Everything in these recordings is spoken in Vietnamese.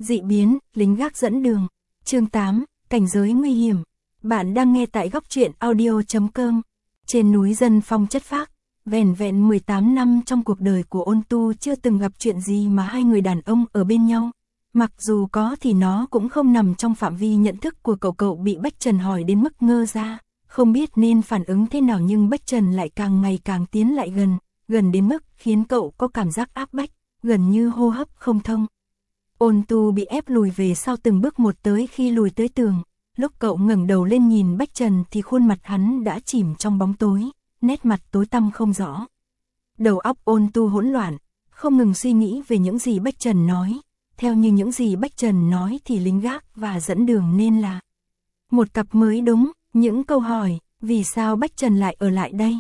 Dị biến, lính gác dẫn đường. Chương 8, cảnh giới nguy hiểm. Bạn đang nghe tại góc truyện audio.com. Trên núi dân phong chất phác, vẻn vẹn 18 năm trong cuộc đời của Ôn Tu chưa từng gặp chuyện gì mà hai người đàn ông ở bên nhau. Mặc dù có thì nó cũng không nằm trong phạm vi nhận thức của cậu bị Bách Trần hỏi đến mức ngơ ra, không biết nên phản ứng thế nào, nhưng Bách Trần lại càng ngày càng tiến lại gần đến mức khiến cậu có cảm giác áp bách, gần như hô hấp không thông. Ôn Tu bị ép lùi về sau từng bước một, tới khi lùi tới tường. Lúc cậu ngẩng đầu lên nhìn Bách Trần thì khuôn mặt hắn đã chìm trong bóng tối, nét mặt tối tăm không rõ. Đầu óc Ôn Tu hỗn loạn, không ngừng suy nghĩ về những gì Bách Trần nói. Theo như những gì Bách Trần nói thì lính gác và dẫn đường nên là một cặp mới đúng. Những câu hỏi, vì sao Bách Trần lại ở lại đây?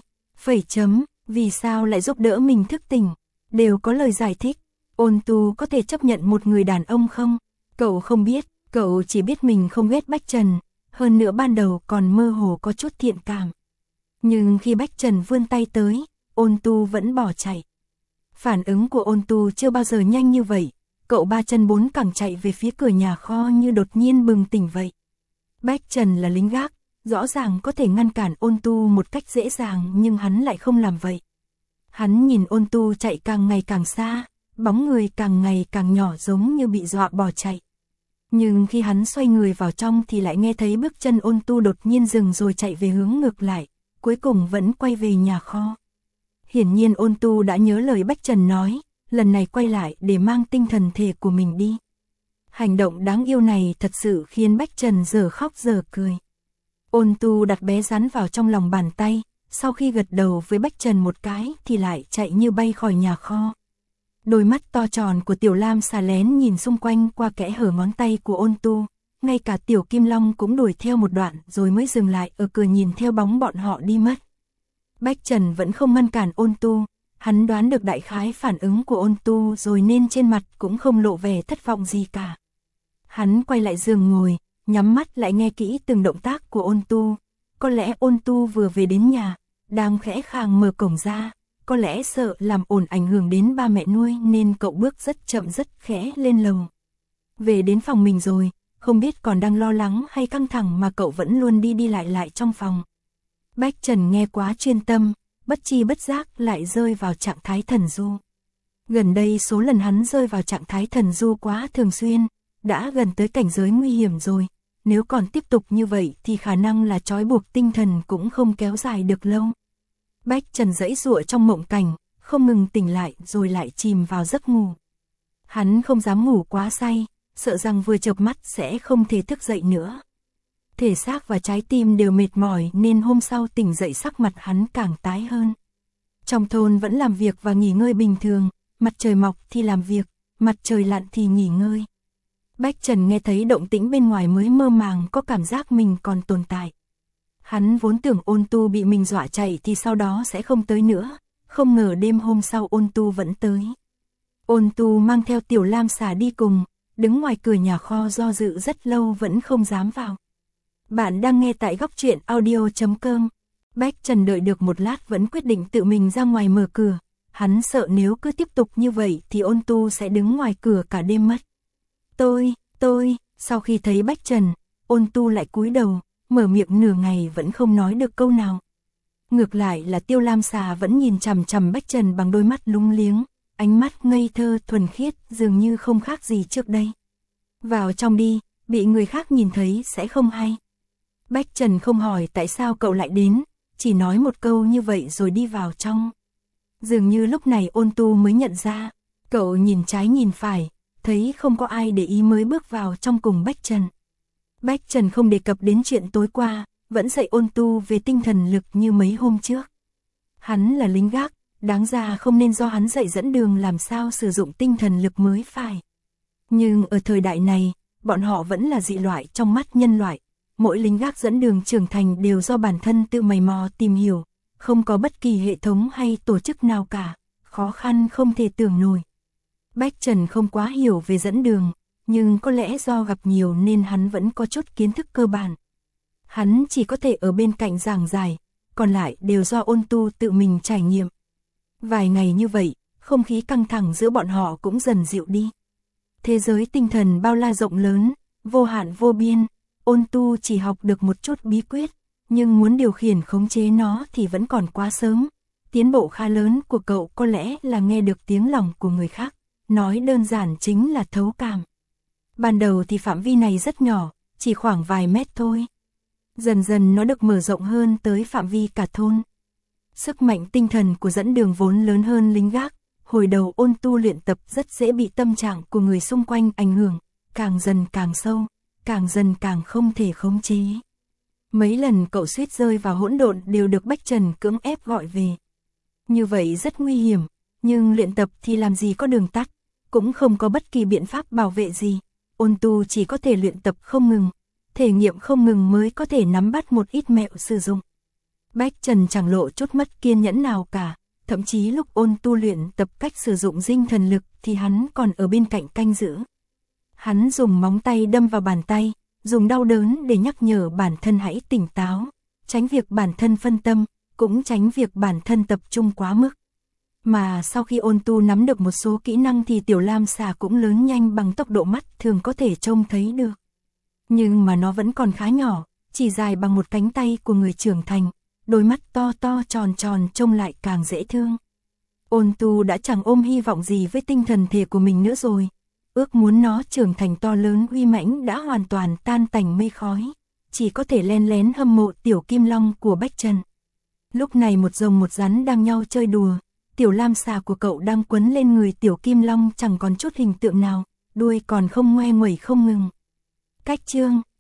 Vì sao lại giúp đỡ mình thức tỉnh? Đều có lời giải thích. Ôn Tu có thể chấp nhận một người đàn ông không? Cậu không biết, cậu chỉ biết mình không ghét Bách Trần, hơn nữa ban đầu còn mơ hồ có chút thiện cảm. Nhưng khi Bách Trần vươn tay tới, Ôn Tu vẫn bỏ chạy. Phản ứng của Ôn Tu chưa bao giờ nhanh như vậy, cậu ba chân bốn cẳng chạy về phía cửa nhà kho như đột nhiên bừng tỉnh vậy. Bách Trần là lính gác, rõ ràng có thể ngăn cản Ôn Tu một cách dễ dàng, nhưng hắn lại không làm vậy. Hắn nhìn Ôn Tu chạy càng ngày càng xa, bóng người càng ngày càng nhỏ, giống như bị dọa bỏ chạy. Nhưng khi hắn xoay người vào trong thì lại nghe thấy bước chân Ôn Tu đột nhiên dừng rồi chạy về hướng ngược lại, cuối cùng vẫn quay về nhà kho. Hiển nhiên Ôn Tu đã nhớ lời Bách Trần nói, lần này quay lại để mang tinh thần thể của mình đi. Hành động đáng yêu này thật sự khiến Bách Trần giờ khóc giờ cười. Ôn Tu đặt bé rắn vào trong lòng bàn tay, sau khi gật đầu với Bách Trần một cái thì lại chạy như bay khỏi nhà kho. Đôi mắt to tròn của Tiểu Lam xà lén nhìn xung quanh qua kẽ hở ngón tay của Ôn Tu, ngay cả Tiểu Kim Long cũng đuổi theo một đoạn rồi mới dừng lại ở cửa nhìn theo bóng bọn họ đi mất. Bách Trần vẫn không ngăn cản Ôn Tu, hắn đoán được đại khái phản ứng của Ôn Tu rồi nên trên mặt cũng không lộ vẻ thất vọng gì cả. Hắn quay lại giường ngồi, nhắm mắt lại nghe kỹ từng động tác của Ôn Tu. Có lẽ Ôn Tu vừa về đến nhà, đang khẽ khàng mở cổng ra, có lẽ sợ làm ồn ảnh hưởng đến ba mẹ nuôi nên cậu bước rất chậm rất khẽ lên lầu. Về đến phòng mình rồi, không biết còn đang lo lắng hay căng thẳng mà cậu vẫn luôn đi lại trong phòng. Bách Trần nghe quá chuyên tâm, bất chi bất giác lại rơi vào trạng thái thần du. Gần đây số lần hắn rơi vào trạng thái thần du quá thường xuyên, đã gần tới cảnh giới nguy hiểm rồi. Nếu còn tiếp tục như vậy thì khả năng là trói buộc tinh thần cũng không kéo dài được lâu. Bách Trần giãy giụa trong mộng cảnh, không ngừng tỉnh lại rồi lại chìm vào giấc ngủ. Hắn không dám ngủ quá say, sợ rằng vừa chợp mắt sẽ không thể thức dậy nữa. Thể xác và trái tim đều mệt mỏi nên hôm sau tỉnh dậy sắc mặt hắn càng tái hơn. Trong thôn vẫn làm việc và nghỉ ngơi bình thường, mặt trời mọc thì làm việc, mặt trời lặn thì nghỉ ngơi. Bách Trần nghe thấy động tĩnh bên ngoài mới mơ màng có cảm giác mình còn tồn tại. Hắn vốn tưởng Ôn Tu bị mình dọa chạy thì sau đó sẽ không tới nữa, không ngờ đêm hôm sau Ôn Tu vẫn tới. Ôn Tu mang theo Tiểu Lam xà đi cùng, đứng ngoài cửa nhà kho do dự rất lâu vẫn không dám vào. Bạn đang nghe tại góc truyện audio.com. Bách Trần đợi được một lát vẫn quyết định tự mình ra ngoài mở cửa. Hắn sợ nếu cứ tiếp tục như vậy thì Ôn Tu sẽ đứng ngoài cửa cả đêm mất. Tôi, sau khi thấy Bách Trần, Ôn Tu lại cúi đầu, mở miệng nửa ngày vẫn không nói được câu nào. Ngược lại là Tiêu Lam xà vẫn nhìn chằm chằm Bách Trần bằng đôi mắt lúng liếng, ánh mắt ngây thơ thuần khiết dường như không khác gì trước đây. Vào trong đi, bị người khác nhìn thấy sẽ không hay. Bách Trần không hỏi tại sao cậu lại đến, chỉ nói một câu như vậy rồi đi vào trong. Dường như lúc này Ôn Tu mới nhận ra, cậu nhìn trái nhìn phải, thấy không có ai để ý mới bước vào trong cùng Bách Trần. Bách Trần không đề cập đến chuyện tối qua, vẫn dạy Ôn Tu về tinh thần lực như mấy hôm trước. Hắn là lính gác, đáng ra không nên do hắn dạy dẫn đường làm sao sử dụng tinh thần lực mới phải. Nhưng ở thời đại này, bọn họ vẫn là dị loại trong mắt nhân loại. Mỗi lính gác dẫn đường trưởng thành đều do bản thân tự mày mò tìm hiểu, không có bất kỳ hệ thống hay tổ chức nào cả, khó khăn không thể tưởng nổi. Bách Trần không quá hiểu về dẫn đường, nhưng có lẽ do gặp nhiều nên hắn vẫn có chút kiến thức cơ bản. Hắn chỉ có thể ở bên cạnh giảng giải, còn lại đều do Ôn Tu tự mình trải nghiệm. Vài ngày như vậy, không khí căng thẳng giữa bọn họ cũng dần dịu đi. Thế giới tinh thần bao la rộng lớn, vô hạn vô biên, Ôn Tu chỉ học được một chút bí quyết, nhưng muốn điều khiển khống chế nó thì vẫn còn quá sớm. Tiến bộ khá lớn của cậu có lẽ là nghe được tiếng lòng của người khác, nói đơn giản chính là thấu cảm. Ban đầu thì phạm vi này rất nhỏ, chỉ khoảng vài mét thôi. Dần dần nó được mở rộng hơn tới phạm vi cả thôn. Sức mạnh tinh thần của dẫn đường vốn lớn hơn lính gác, hồi đầu Ôn Tu luyện tập rất dễ bị tâm trạng của người xung quanh ảnh hưởng, càng dần càng sâu, càng dần càng không thể khống chế. Mấy lần cậu suýt rơi vào hỗn độn đều được Bách Trần cưỡng ép gọi về. Như vậy rất nguy hiểm, nhưng luyện tập thì làm gì có đường tắt, cũng không có bất kỳ biện pháp bảo vệ gì. Ôn Tu chỉ có thể luyện tập không ngừng, thể nghiệm không ngừng mới có thể nắm bắt một ít mẹo sử dụng. Bách Trần chẳng lộ chút mất kiên nhẫn nào cả, thậm chí lúc Ôn Tu luyện tập cách sử dụng dinh thần lực thì hắn còn ở bên cạnh canh giữ. Hắn dùng móng tay đâm vào bàn tay, dùng đau đớn để nhắc nhở bản thân hãy tỉnh táo, tránh việc bản thân phân tâm, cũng tránh việc bản thân tập trung quá mức. Mà sau khi Ôn Tu nắm được một số kỹ năng thì Tiểu Lam Xà cũng lớn nhanh bằng tốc độ mắt thường có thể trông thấy được. Nhưng mà nó vẫn còn khá nhỏ, chỉ dài bằng một cánh tay của người trưởng thành, đôi mắt to to tròn tròn trông lại càng dễ thương. Ôn Tu đã chẳng ôm hy vọng gì với tinh thần thể của mình nữa rồi. Ước muốn nó trưởng thành to lớn uy mãnh đã hoàn toàn tan tành mây khói, chỉ có thể len lén hâm mộ Tiểu Kim Long của Bách Trần. Lúc này một rồng một rắn đang nhau chơi đùa, Tiểu Lam Xà của cậu đang quấn lên người Tiểu Kim Long chẳng còn chút hình tượng nào, đuôi còn không ngoe nguẩy không ngừng. Cách chương